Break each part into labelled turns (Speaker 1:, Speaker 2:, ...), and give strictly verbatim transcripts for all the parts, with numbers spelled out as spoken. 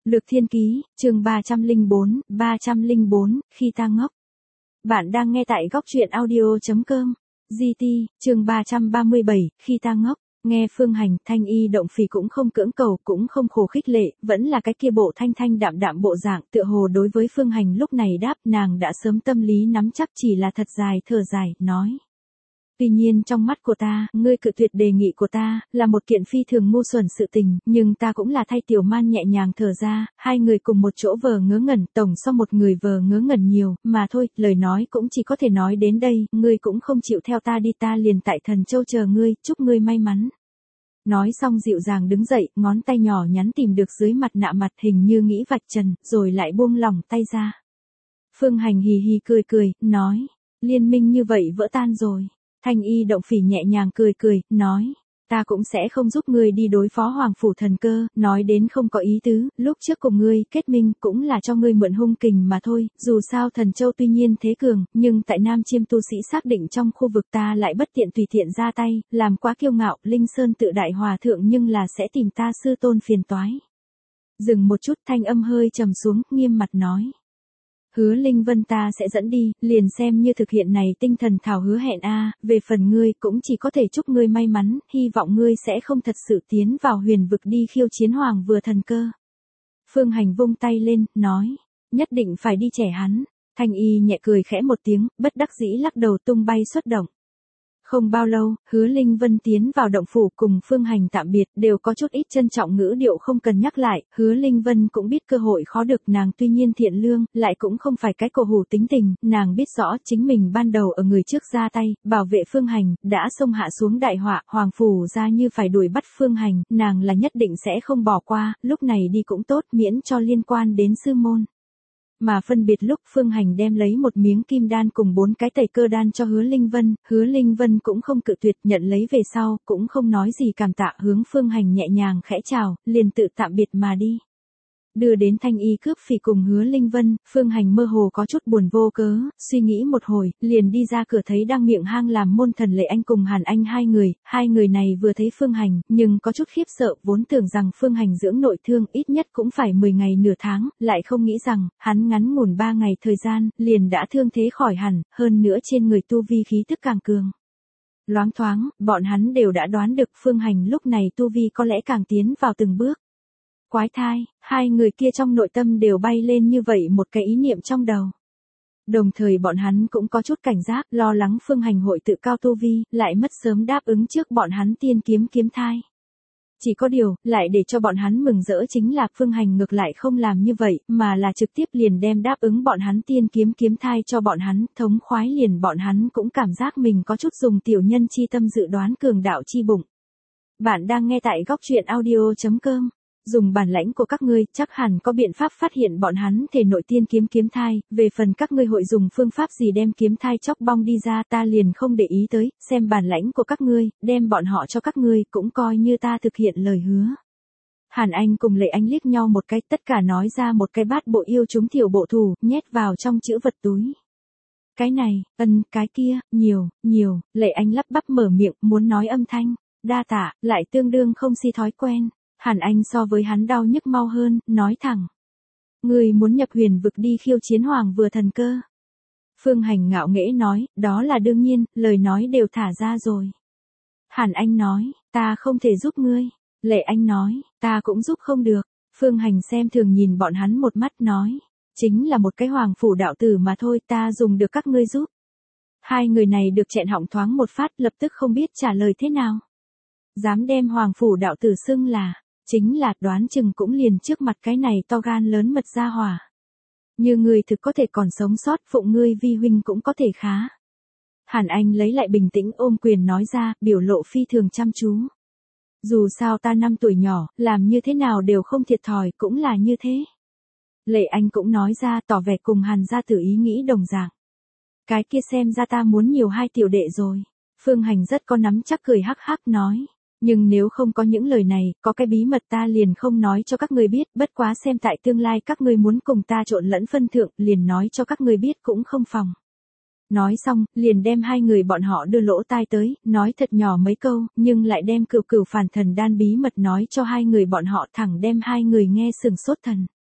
Speaker 1: Lược Thiên Ký, chương ba trăm lẻ bốn, ba trăm lẻ bốn, khi ta ngốc. Bạn đang nghe tại góc truyện audio.com. giê tê, chương ba trăm ba mươi bảy, khi ta ngốc. Nghe Phương Hành, Thanh Y Động Phì cũng không cưỡng cầu, cũng không khổ khích lệ, vẫn là cái kia bộ thanh thanh đạm đạm bộ dạng, tựa hồ đối với Phương Hành lúc này đáp, nàng đã sớm tâm lý nắm chắc, chỉ là thật dài thở dài, nói. Tuy nhiên trong mắt của ta, ngươi cự tuyệt đề nghị của ta, là một kiện phi thường ngu xuẩn sự tình, nhưng ta cũng là thay Tiểu Man nhẹ nhàng thở ra, hai người cùng một chỗ vờ ngớ ngẩn, tổng so một người vờ ngớ ngẩn nhiều, mà thôi, lời nói cũng chỉ có thể nói đến đây, ngươi cũng không chịu theo ta đi, ta liền tại Thần Châu chờ ngươi, chúc ngươi may mắn. Nói xong dịu dàng đứng dậy, ngón tay nhỏ nhắn tìm được dưới mặt nạ mặt hình như nghĩ vạch trần, rồi lại buông lỏng tay ra. Phương Hành hì hì cười cười, nói, liên minh như vậy vỡ tan rồi. Thanh Y Động Phì nhẹ nhàng cười cười, nói, ta cũng sẽ không giúp ngươi đi đối phó Hoàng Phủ Thần Cơ, nói đến không có ý tứ, lúc trước cùng ngươi kết minh cũng là cho ngươi mượn hung kình mà thôi, dù sao Thần Châu tuy nhiên thế cường, nhưng tại Nam Chiêm tu sĩ xác định trong khu vực ta lại bất tiện tùy tiện ra tay, làm quá kiêu ngạo, Linh Sơn tự đại hòa thượng nhưng là sẽ tìm ta sư tôn phiền toái. Dừng một chút, thanh âm hơi trầm xuống, nghiêm mặt nói. Hứa Linh Vân ta sẽ dẫn đi, liền xem như thực hiện này tinh thần thảo hứa hẹn a, về phần ngươi cũng chỉ có thể chúc ngươi may mắn, hy vọng ngươi sẽ không thật sự tiến vào huyền vực đi khiêu chiến Hoàng Vừa Thần Cơ. Phương Hành vung tay lên, nói, nhất định phải đi trẻ hắn. Thanh Y nhẹ cười khẽ một tiếng, bất đắc dĩ lắc đầu tung bay xuất động. Không bao lâu, Hứa Linh Vân tiến vào động phủ cùng Phương Hành tạm biệt, đều có chút ít trân trọng ngữ điệu không cần nhắc lại, Hứa Linh Vân cũng biết cơ hội khó được, nàng tuy nhiên thiện lương, lại cũng không phải cái cổ hủ tính tình, nàng biết rõ chính mình ban đầu ở người trước ra tay, bảo vệ Phương Hành, đã xông hạ xuống đại họa, Hoàng Phủ ra như phải đuổi bắt Phương Hành, nàng là nhất định sẽ không bỏ qua, lúc này đi cũng tốt, miễn cho liên quan đến sư môn. Mà phân biệt lúc Phương Hành đem lấy một miếng kim đan cùng bốn cái tẩy cơ đan cho Hứa Linh Vân, Hứa Linh Vân cũng không cự tuyệt, nhận lấy về sau, cũng không nói gì cảm tạ, hướng Phương Hành nhẹ nhàng khẽ chào, liền tự tạm biệt mà đi. Đưa đến Thanh Y cướp phỉ cùng Hứa Linh Vân, Phương Hành mơ hồ có chút buồn vô cớ, suy nghĩ một hồi, liền đi ra cửa thấy đang miệng hang làm môn thần Lệ Anh cùng Hàn Anh hai người, hai người này vừa thấy Phương Hành, nhưng có chút khiếp sợ, vốn tưởng rằng Phương Hành dưỡng nội thương ít nhất cũng phải mười ngày nửa tháng, lại không nghĩ rằng, hắn ngắn ngủn ba ngày thời gian, liền đã thương thế khỏi hẳn, hơn nữa trên người tu vi khí tức càng cường. Loáng thoáng, bọn hắn đều đã đoán được Phương Hành lúc này tu vi có lẽ càng tiến vào từng bước. Quái thai, hai người kia trong nội tâm đều bay lên như vậy một cái ý niệm trong đầu. Đồng thời bọn hắn cũng có chút cảnh giác, lo lắng Phương Hành hội tự cao tu vi, lại mất sớm đáp ứng trước bọn hắn tiên kiếm kiếm thai. Chỉ có điều, lại để cho bọn hắn mừng rỡ chính là Phương Hành ngược lại không làm như vậy, mà là trực tiếp liền đem đáp ứng bọn hắn tiên kiếm kiếm thai cho bọn hắn, thống khoái liền bọn hắn cũng cảm giác mình có chút dùng tiểu nhân chi tâm dự đoán cường đạo chi bụng. Bạn đang nghe tại góc truyện audio.com. Dùng bản lãnh của các ngươi, chắc hẳn có biện pháp phát hiện bọn hắn thể nội tiên kiếm kiếm thai, về phần các ngươi hội dùng phương pháp gì đem kiếm thai chóc bong đi ra ta liền không để ý tới, xem bản lãnh của các ngươi, đem bọn họ cho các ngươi, cũng coi như ta thực hiện lời hứa. Hàn Anh cùng Lệ Anh liếc nhau một cái, tất cả nói ra một cái bát bộ yêu chúng tiểu bộ thủ, nhét vào trong chữ vật túi. Cái này, ân, cái kia, nhiều, nhiều, Lệ Anh lắp bắp mở miệng, muốn nói âm thanh, đa tạ, lại tương đương không si thói quen. Hàn Anh so với hắn đau nhức mau hơn, nói thẳng. Người muốn nhập huyền vực đi khiêu chiến Hoàng Vừa Thần Cơ. Phương Hành ngạo nghễ nói, đó là đương nhiên, lời nói đều thả ra rồi. Hàn Anh nói, ta không thể giúp ngươi. Lệ Anh nói, ta cũng giúp không được. Phương Hành xem thường nhìn bọn hắn một mắt nói, chính là một cái Hoàng Phủ đạo tử mà thôi, ta dùng được các ngươi giúp. Hai người này được chẹn họng thoáng một phát, lập tức không biết trả lời thế nào. Dám đem Hoàng Phủ đạo tử xưng là, chính là đoán chừng cũng liền trước mặt cái này to gan lớn mật ra hỏa. Như ngươi thực có thể còn sống sót, phụng ngươi vi huynh cũng có thể khá. Hàn Anh lấy lại bình tĩnh ôm quyền nói ra, biểu lộ phi thường chăm chú. Dù sao ta năm tuổi nhỏ, làm như thế nào đều không thiệt thòi, cũng là như thế. Lệ Anh cũng nói ra, tỏ vẻ cùng Hàn gia tử ý nghĩ đồng dạng. Cái kia xem ra ta muốn nhiều hai tiểu đệ rồi. Phương Hành rất có nắm chắc cười hắc hắc nói. Nhưng nếu không có những lời này, có cái bí mật ta liền không nói cho các ngươi biết, bất quá xem tại tương lai các ngươi muốn cùng ta trộn lẫn phân thượng, liền nói cho các ngươi biết cũng không phòng. Nói xong, liền đem hai người bọn họ đưa lỗ tai tới, nói thật nhỏ mấy câu, nhưng lại đem cửu cửu phản thần đan bí mật nói cho hai người bọn họ, thẳng đem hai người nghe sừng sốt thần.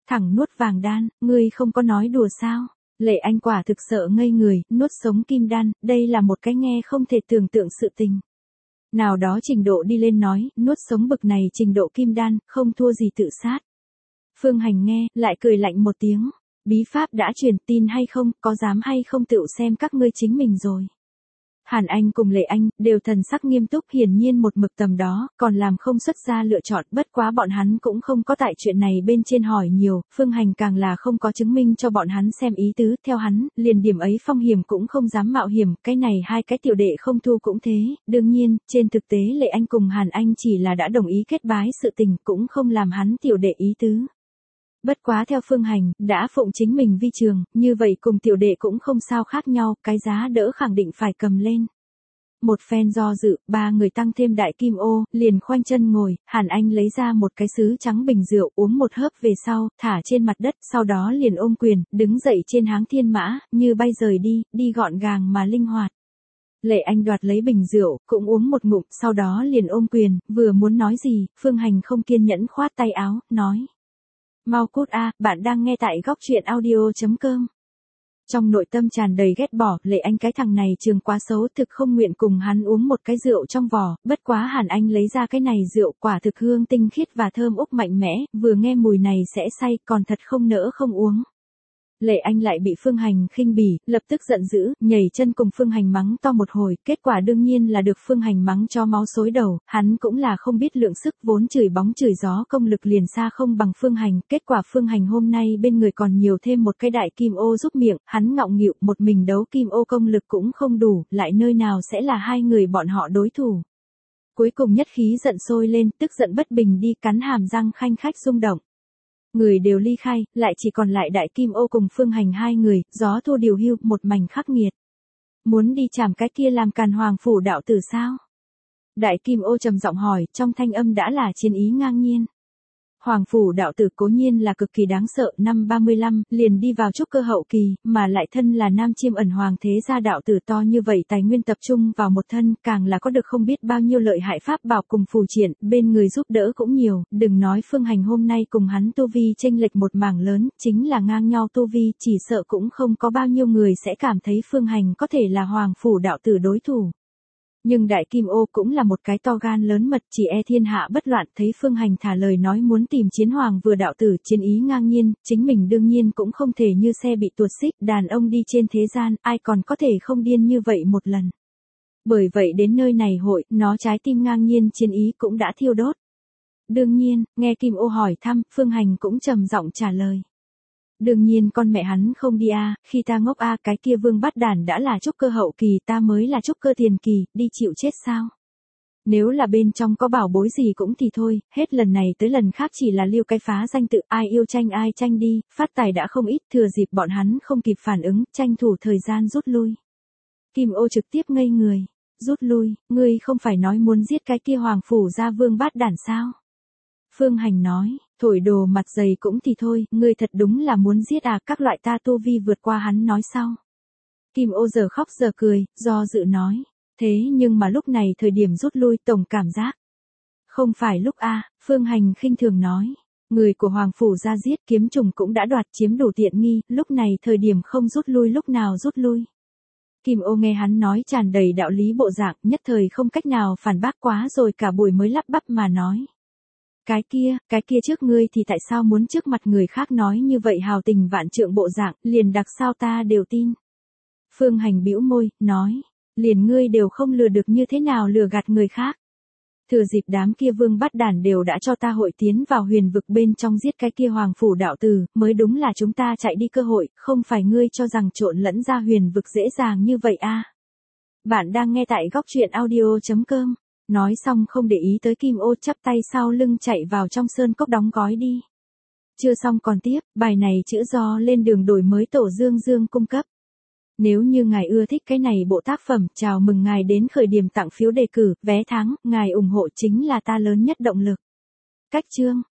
Speaker 1: Thẳng nuốt vàng đan, ngươi không có nói đùa sao? Lệ Anh quả thực sợ ngây người, nuốt sống kim đan, đây là một cái nghe không thể tưởng tượng sự tình. Nào đó trình độ đi lên nói, nuốt sống bực này trình độ kim đan, không thua gì tự sát. Phương Hành nghe, lại cười lạnh một tiếng. Bí pháp đã truyền, tin hay không, có dám hay không tự xem các ngươi chính mình rồi. Hàn Anh cùng Lệ Anh, đều thần sắc nghiêm túc, hiển nhiên một mực tầm đó, còn làm không xuất ra lựa chọn, bất quá bọn hắn cũng không có tại chuyện này bên trên hỏi nhiều, Phương Hành càng là không có chứng minh cho bọn hắn xem ý tứ, theo hắn, liền điểm ấy phong hiểm cũng không dám mạo hiểm, cái này hai cái tiểu đệ không thu cũng thế, đương nhiên, trên thực tế Lệ Anh cùng Hàn Anh chỉ là đã đồng ý kết bái sự tình, cũng không làm hắn tiểu đệ ý tứ. Bất quá theo Phương Hành, đã phụng chính mình vi trường, như vậy cùng tiểu đệ cũng không sao khác nhau, cái giá đỡ khẳng định phải cầm lên. Một phen do dự, ba người tăng thêm đại kim ô, liền khoanh chân ngồi, Hàn Anh lấy ra một cái sứ trắng bình rượu uống một hớp về sau, thả trên mặt đất, sau đó liền ôm quyền, đứng dậy trên háng thiên mã, như bay rời đi, đi gọn gàng mà linh hoạt. Lệ Anh đoạt lấy bình rượu, cũng uống một ngụm, sau đó liền ôm quyền, vừa muốn nói gì, Phương Hành không kiên nhẫn khoát tay áo, nói. Mau cút a, bạn đang nghe tại góc truyện audio chấm com. Trong nội tâm tràn đầy ghét bỏ, Lệ Anh cái thằng này trường quá xấu, thực không nguyện cùng hắn uống một cái rượu trong vỏ, bất quá Hàn Anh lấy ra cái này rượu quả thực hương tinh khiết và thơm úc mạnh mẽ, vừa nghe mùi này sẽ say, còn thật không nỡ không uống. Lệ Anh lại bị Phương Hành khinh bỉ, lập tức giận dữ, nhảy chân cùng Phương Hành mắng to một hồi, kết quả đương nhiên là được Phương Hành mắng cho máu xối đầu, hắn cũng là không biết lượng sức, vốn chửi bóng chửi gió công lực liền xa không bằng Phương Hành, kết quả Phương Hành hôm nay bên người còn nhiều thêm một cái đại kim ô giúp miệng, hắn ngọng nghịu, một mình đấu kim ô công lực cũng không đủ, lại nơi nào sẽ là hai người bọn họ đối thủ. Cuối cùng nhất khí giận sôi lên, tức giận bất bình đi cắn hàm răng khanh khách rung động. Người đều ly khai, lại chỉ còn lại đại kim ô cùng Phương Hành hai người, gió thu điều hưu, một mảnh khắc nghiệt. Muốn đi chảm cái kia làm càn hoàng phủ đạo tử sao? Đại kim ô trầm giọng hỏi, trong thanh âm đã là chiến ý ngang nhiên. Hoàng phủ đạo tử cố nhiên là cực kỳ đáng sợ, năm ba mươi lăm, liền đi vào trúc cơ hậu kỳ, mà lại thân là nam chiêm ẩn hoàng thế gia đạo tử to như vậy tài nguyên tập trung vào một thân, càng là có được không biết bao nhiêu lợi hại pháp bảo cùng phù triển, bên người giúp đỡ cũng nhiều, đừng nói Phương Hành hôm nay cùng hắn tu vi chênh lệch một mảng lớn, chính là ngang nhau tu vi, chỉ sợ cũng không có bao nhiêu người sẽ cảm thấy Phương Hành có thể là hoàng phủ đạo tử đối thủ. Nhưng đại kim ô cũng là một cái to gan lớn mật, chỉ e thiên hạ bất loạn, thấy Phương Hành thả lời nói muốn tìm chiến hoàng vừa đạo tử, chiến ý ngang nhiên, chính mình đương nhiên cũng không thể như xe bị tuột xích, đàn ông đi trên thế gian, ai còn có thể không điên như vậy một lần. Bởi vậy đến nơi này hội, nó trái tim ngang nhiên chiến ý cũng đã thiêu đốt. Đương nhiên, nghe kim ô hỏi thăm, Phương Hành cũng trầm giọng trả lời. Đương nhiên con mẹ hắn không đi a, khi ta ngốc a, cái kia vương bắt đản đã là trúc cơ hậu kỳ, ta mới là trúc cơ tiền kỳ, đi chịu chết sao? Nếu là bên trong có bảo bối gì cũng thì thôi, hết lần này tới lần khác chỉ là liêu cái phá danh tự, ai yêu tranh ai tranh đi, phát tài đã không ít, thừa dịp bọn hắn không kịp phản ứng, tranh thủ thời gian rút lui. Kim ô trực tiếp ngây người, rút lui, ngươi không phải nói muốn giết cái kia hoàng phủ gia vương bát đản sao? Phương Hành nói, thổi đồ mặt dày cũng thì thôi, ngươi thật đúng là muốn giết à, các loại ta tu vi vượt qua hắn nói sau. Kim ô giờ khóc giờ cười, do dự nói, thế nhưng mà lúc này thời điểm rút lui tổng cảm giác. Không phải lúc a, à, Phương Hành khinh thường nói, người của hoàng phủ ra giết kiếm trùng cũng đã đoạt chiếm đủ tiện nghi, lúc này thời điểm không rút lui lúc nào rút lui. Kim ô nghe hắn nói tràn đầy đạo lý bộ dạng, nhất thời không cách nào phản bác quá rồi cả buổi mới lắp bắp mà nói. Cái kia, cái kia trước ngươi thì tại sao muốn trước mặt người khác nói như vậy hào tình vạn trượng bộ dạng, liền đặc sao ta đều tin. Phương Hành bĩu môi, nói, liền ngươi đều không lừa được như thế nào lừa gạt người khác. Thừa dịp đám kia vương bắt đản đều đã cho ta hội tiến vào huyền vực bên trong giết cái kia hoàng phủ đạo tử, mới đúng là chúng ta chạy đi cơ hội, không phải ngươi cho rằng trộn lẫn ra huyền vực dễ dàng như vậy a. Bạn đang nghe tại góc truyện audio chấm com. Nói xong không để ý tới kim ô, chắp tay sau lưng chạy vào trong sơn cốc đóng gói đi. Chưa xong còn tiếp, bài này chữ do lên đường đổi mới tổ Dương Dương cung cấp. Nếu như ngài ưa thích cái này bộ tác phẩm, chào mừng ngài đến khởi điểm tặng phiếu đề cử, vé tháng, ngài ủng hộ chính là ta lớn nhất động lực. Cách chương